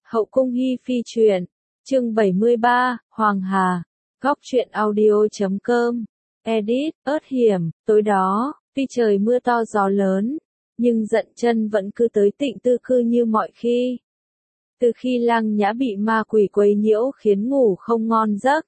Hậu cung hi phi truyện, chương 73, Hoàng Hà, góc truyện audio.com, edit, ớt hiểm, tối đó, tuy trời mưa to gió lớn, nhưng Dận Chân vẫn cứ tới Tịnh Tư Cư như mọi khi. Từ khi Lăng Nhã bị ma quỷ quấy nhiễu khiến ngủ không ngon giấc.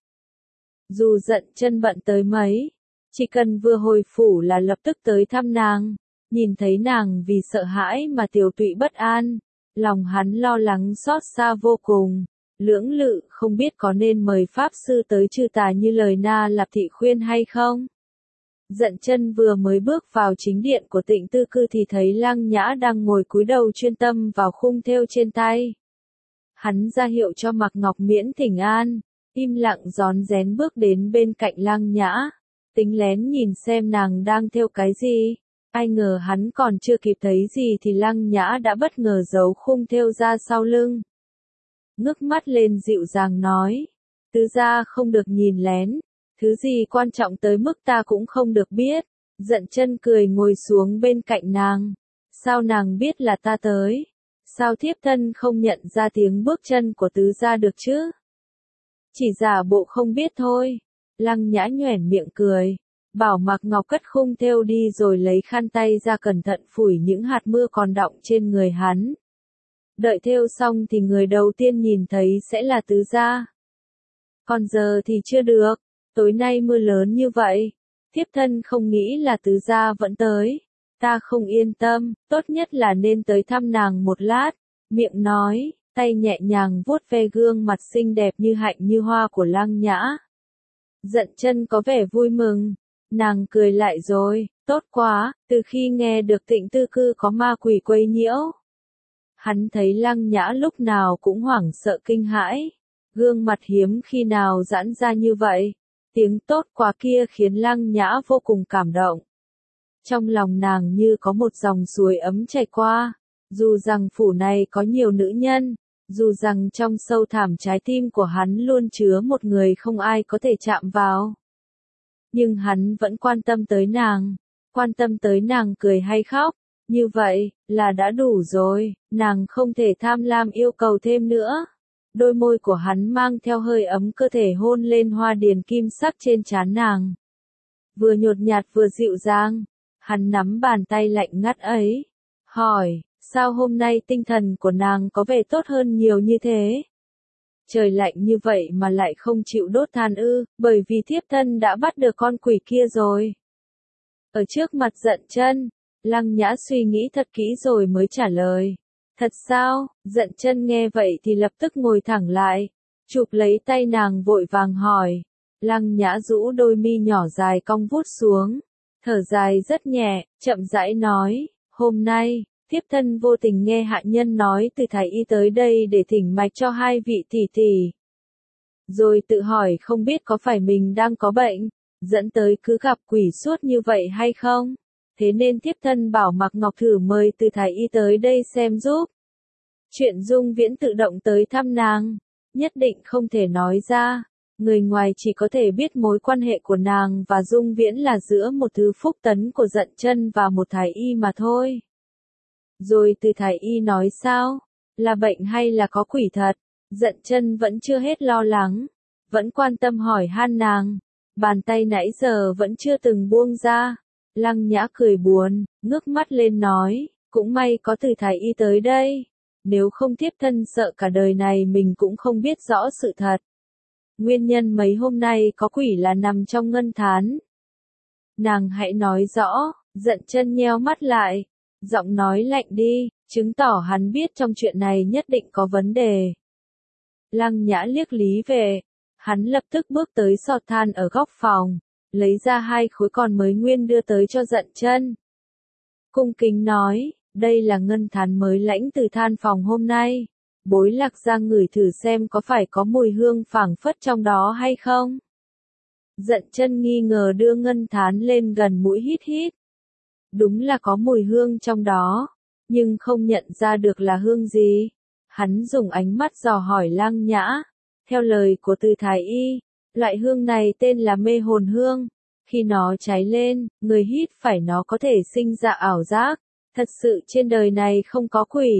Dù Dận Chân bận tới mấy, chỉ cần vừa hồi phủ là lập tức tới thăm nàng, nhìn thấy nàng vì sợ hãi mà tiểu tụy bất an. Lòng hắn lo lắng xót xa vô cùng, lưỡng lự không biết có nên mời Pháp Sư tới trừ tà như lời Na Lạp Thị khuyên hay không. Dận Chân vừa mới bước vào chính điện của Tịnh Tư Cư thì thấy Lăng Nhã đang ngồi cúi đầu chuyên tâm vào khung thêu trên tay. Hắn ra hiệu cho Mạc Ngọc Miễn thỉnh an, im lặng rón rén bước đến bên cạnh Lăng Nhã, tính lén nhìn xem nàng đang thêu cái gì. Ai ngờ hắn còn chưa kịp thấy gì thì Lăng Nhã đã bất ngờ giấu khung thêu ra sau lưng. Ngước mắt lên dịu dàng nói, tứ gia không được nhìn lén, thứ gì quan trọng tới mức ta cũng không được biết. Dận Chân cười ngồi xuống bên cạnh nàng, sao nàng biết là ta tới? Sao thiếp thân không nhận ra tiếng bước chân của tứ gia được chứ? Chỉ giả bộ không biết thôi. Lăng Nhã nhoẻn miệng cười. Bảo Mạc Ngọc cất khung thêu đi rồi lấy khăn tay ra cẩn thận phủi những hạt mưa còn đọng trên người hắn. Đợi thêu xong thì người đầu tiên nhìn thấy sẽ là tứ gia. Còn giờ thì chưa được, tối nay mưa lớn như vậy, thiếp thân không nghĩ là tứ gia vẫn tới. Ta không yên tâm, tốt nhất là nên tới thăm nàng một lát. Miệng nói, tay nhẹ nhàng vuốt ve gương mặt xinh đẹp như hạnh như hoa của Lăng Nhã. Dận Chân có vẻ vui mừng. Nàng cười lại rồi, tốt quá, từ khi nghe được Tịnh Tư Cư có ma quỷ quấy nhiễu. Hắn thấy Lăng Nhã lúc nào cũng hoảng sợ kinh hãi, gương mặt hiếm khi nào giãn ra như vậy. Tiếng tốt quá kia khiến Lăng Nhã vô cùng cảm động. Trong lòng nàng như có một dòng suối ấm chảy qua, dù rằng phủ này có nhiều nữ nhân, dù rằng trong sâu thẳm trái tim của hắn luôn chứa một người không ai có thể chạm vào. Nhưng hắn vẫn quan tâm tới nàng cười hay khóc, như vậy, là đã đủ rồi, nàng không thể tham lam yêu cầu thêm nữa. Đôi môi của hắn mang theo hơi ấm cơ thể hôn lên hoa điền kim sắc trên trán nàng. Vừa nhột nhạt vừa dịu dàng, hắn nắm bàn tay lạnh ngắt ấy, hỏi, sao hôm nay tinh thần của nàng có vẻ tốt hơn nhiều như thế? Trời lạnh như vậy mà lại không chịu đốt than ư, bởi vì thiếp thân đã bắt được con quỷ kia rồi. Ở trước mặt Dận Chân, Lăng Nhã suy nghĩ thật kỹ rồi mới trả lời. Thật sao? Dận Chân nghe vậy thì lập tức ngồi thẳng lại, chụp lấy tay nàng vội vàng hỏi. Lăng Nhã rũ đôi mi nhỏ dài cong vút xuống, thở dài rất nhẹ, chậm rãi nói, hôm nay, thiếp thân vô tình nghe hạ nhân nói từ thái y tới đây để thỉnh mạch cho hai vị tỷ tỷ. Rồi tự hỏi không biết có phải mình đang có bệnh, dẫn tới cứ gặp quỷ suốt như vậy hay không? Thế nên thiếp thân bảo Mạc Ngọc thử mời từ thái y tới đây xem giúp. Chuyện Dung Viễn tự động tới thăm nàng, nhất định không thể nói ra. Người ngoài chỉ có thể biết mối quan hệ của nàng và Dung Viễn là giữa một thứ phúc tấn của Dận Chân và một thái y mà thôi. Rồi từ thái y nói sao? Là bệnh hay là có quỷ thật? Dận Chân vẫn chưa hết lo lắng, vẫn quan tâm hỏi han nàng. Bàn tay nãy giờ vẫn chưa từng buông ra. Lăng Nhã cười buồn, ngước mắt lên nói, cũng may có từ thái y tới đây. Nếu không thiếp thân sợ cả đời này mình cũng không biết rõ sự thật. Nguyên nhân mấy hôm nay có quỷ là nằm trong ngân thán. Nàng hãy nói rõ. Dận Chân nheo mắt lại, giọng nói lạnh đi, chứng tỏ hắn biết trong chuyện này nhất định có vấn đề. Lăng Nhã liếc Lý về, hắn lập tức bước tới sọt than ở góc phòng, lấy ra 2 khối còn mới nguyên đưa tới cho Dận Chân. Cung kính nói, đây là ngân thán mới lãnh từ than phòng hôm nay. Bối Lạc ra ngửi thử xem có phải có mùi hương phảng phất trong đó hay không. Dận Chân nghi ngờ đưa ngân thán lên gần mũi hít hít. Đúng là có mùi hương trong đó, nhưng không nhận ra được là hương gì. Hắn dùng ánh mắt dò hỏi Lăng Nhã. Theo lời của từ thái y, loại hương này tên là mê hồn hương. Khi nó cháy lên, người hít phải nó có thể sinh ra ảo giác. Thật sự trên đời này không có quỷ.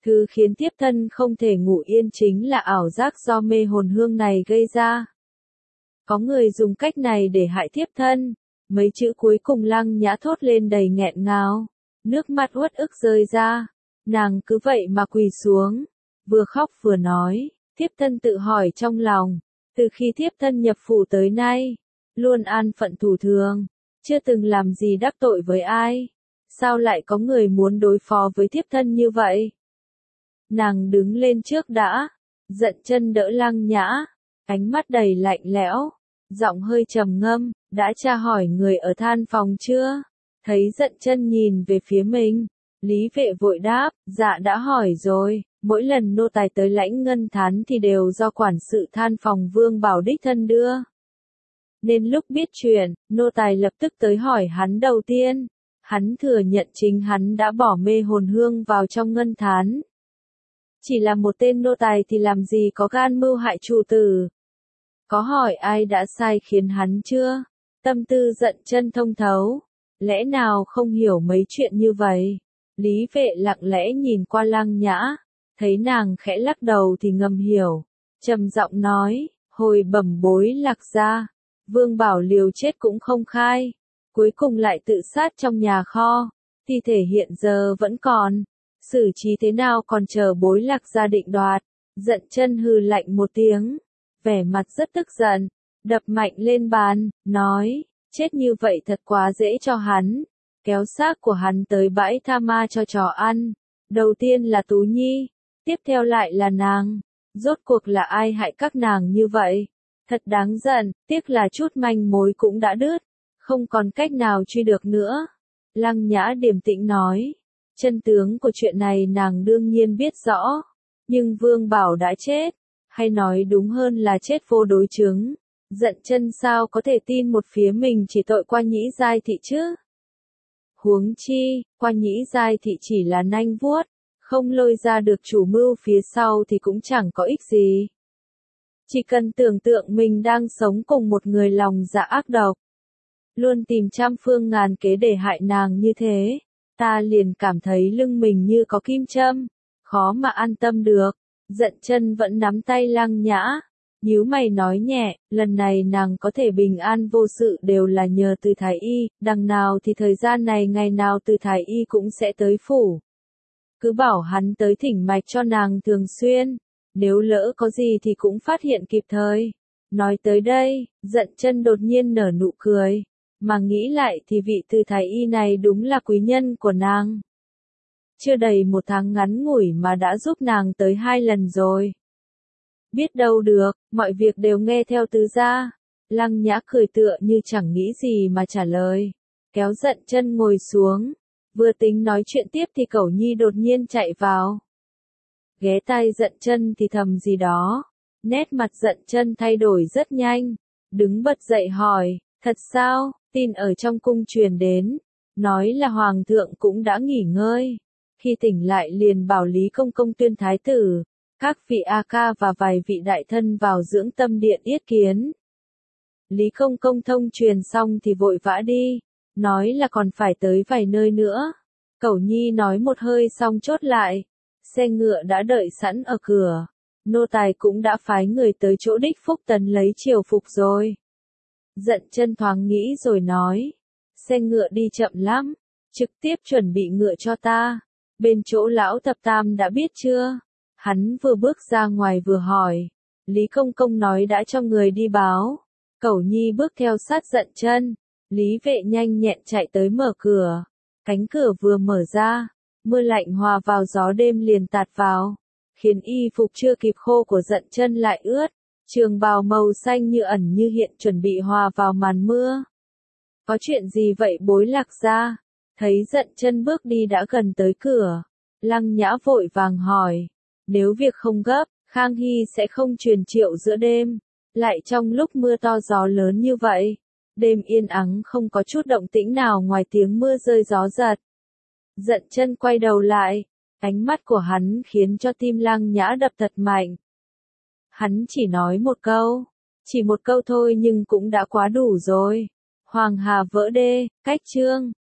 Thứ khiến thiếp thân không thể ngủ yên chính là ảo giác do mê hồn hương này gây ra. Có người dùng cách này để hại thiếp thân. Mấy chữ cuối cùng Lăng Nhã thốt lên đầy nghẹn ngào. Nước mắt uất ức rơi ra. Nàng cứ vậy mà quỳ xuống. Vừa khóc vừa nói. Thiếp thân tự hỏi trong lòng. Từ khi thiếp thân nhập phủ tới nay. Luôn an phận thủ thường. Chưa từng làm gì đắc tội với ai. Sao lại có người muốn đối phó với thiếp thân như vậy? Nàng đứng lên trước đã. Dận Chân đỡ Lăng Nhã. Ánh mắt đầy lạnh lẽo. Giọng hơi trầm ngâm. Đã tra hỏi người ở than phòng chưa? Thấy Dận Chân nhìn về phía mình. Lý Vệ vội đáp. Dạ đã hỏi rồi. Mỗi lần nô tài tới lãnh ngân thán thì đều do quản sự than phòng Vương Bảo đích thân đưa. Nên lúc biết chuyện, nô tài lập tức tới hỏi hắn đầu tiên. Hắn thừa nhận chính hắn đã bỏ mê hồn hương vào trong ngân thán. Chỉ là một tên nô tài thì làm gì có gan mưu hại chủ tử. Có hỏi ai đã sai khiến hắn chưa? Tâm tư Dận Chân thông thấu. Lẽ nào không hiểu mấy chuyện như vậy? Lý Vệ lặng lẽ nhìn qua Lăng Nhã. Thấy nàng khẽ lắc đầu thì ngầm hiểu. Trầm giọng nói, hồi bẩm bối Lạc gia. Vương Bảo liều chết cũng không khai. Cuối cùng lại tự sát trong nhà kho. Thi thể hiện giờ vẫn còn. Xử trí thế nào còn chờ bối Lạc gia định đoạt. Dận Chân hừ lạnh một tiếng. Vẻ mặt rất tức giận. Đập mạnh lên bàn, nói, chết như vậy thật quá dễ cho hắn. Kéo xác của hắn tới bãi tha ma cho chó ăn. Đầu tiên là Tú Nhi. Tiếp theo lại là nàng. Rốt cuộc là ai hại các nàng như vậy? Thật đáng giận, tiếc là chút manh mối cũng đã đứt. Không còn cách nào truy được nữa. Lăng Nhã điềm tĩnh nói. Chân tướng của chuyện này nàng đương nhiên biết rõ. Nhưng Vương Bảo đã chết. Hay nói đúng hơn là chết vô đối chứng. Dận Chân sao có thể tin một phía mình chỉ tội Qua Nhĩ Giai Thị chứ? Huống chi, Qua Nhĩ Giai Thị chỉ là nanh vuốt. Không lôi ra được chủ mưu phía sau thì cũng chẳng có ích gì. Chỉ cần tưởng tượng mình đang sống cùng một người lòng dạ ác độc. Luôn tìm trăm phương ngàn kế để hại nàng như thế. Ta liền cảm thấy lưng mình như có kim châm. Khó mà an tâm được. Dận Chân vẫn nắm tay Lăng Nhã. Nhíu mày nói nhẹ, lần này nàng có thể bình an vô sự đều là nhờ Từ Thái Y. Đằng nào thì thời gian này ngày nào Từ Thái Y cũng sẽ tới phủ. Cứ bảo hắn tới thỉnh mạch cho nàng thường xuyên. Nếu lỡ có gì thì cũng phát hiện kịp thời. Nói tới đây, Dận Chân đột nhiên nở nụ cười. Mà nghĩ lại thì vị Từ Thái Y này đúng là quý nhân của nàng. Chưa đầy một tháng ngắn ngủi mà đã giúp nàng tới 2 lần rồi. Biết đâu được, mọi việc đều nghe theo tứ gia. Lăng Nhã cười tựa như chẳng nghĩ gì mà trả lời. Kéo Dận Chân ngồi xuống. Vừa tính nói chuyện tiếp thì Cẩu Nhi đột nhiên chạy vào. Ghé tai Dận Chân thì thầm gì đó. Nét mặt Dận Chân thay đổi rất nhanh. Đứng bật dậy hỏi, thật sao, tin ở trong cung truyền đến. Nói là Hoàng thượng cũng đã nghỉ ngơi. Khi tỉnh lại liền bảo Lý Công Công tuyên thái tử. Các vị A ca và vài vị đại thân vào dưỡng tâm điện yết kiến. Lý Công Công thông truyền xong thì vội vã đi. Nói là còn phải tới vài nơi nữa. Cẩu Nhi nói một hơi xong chốt lại. Xe ngựa đã đợi sẵn ở cửa. Nô tài cũng đã phái người tới chỗ Đích Phúc Tấn lấy triều phục rồi. Dận Chân thoáng nghĩ rồi nói. Xe ngựa đi chậm lắm. Trực tiếp chuẩn bị ngựa cho ta. Bên chỗ lão thập tam đã biết chưa? Hắn vừa bước ra ngoài vừa hỏi. Lý Công Công nói đã cho người đi báo. Cẩu Nhi bước theo sát Dận Chân. Lý Vệ nhanh nhẹn chạy tới mở cửa. Cánh cửa vừa mở ra. Mưa lạnh hòa vào gió đêm liền tạt vào. Khiến y phục chưa kịp khô của Dận Chân lại ướt. Trường bào màu xanh như ẩn như hiện chuẩn bị hòa vào màn mưa. Có chuyện gì vậy bối Lạc gia? Thấy Dận Chân bước đi đã gần tới cửa. Lăng Nhã vội vàng hỏi. Nếu việc không gấp, Khang Hy sẽ không truyền triệu giữa đêm. Lại trong lúc mưa to gió lớn như vậy. Đêm yên ắng không có chút động tĩnh nào ngoài tiếng mưa rơi gió giật. Dận Chân quay đầu lại. Ánh mắt của hắn khiến cho tim Lăng Nhã đập thật mạnh. Hắn chỉ nói một câu. Chỉ một câu thôi nhưng cũng đã quá đủ rồi. Hoàng hà vỡ đê, cách chương.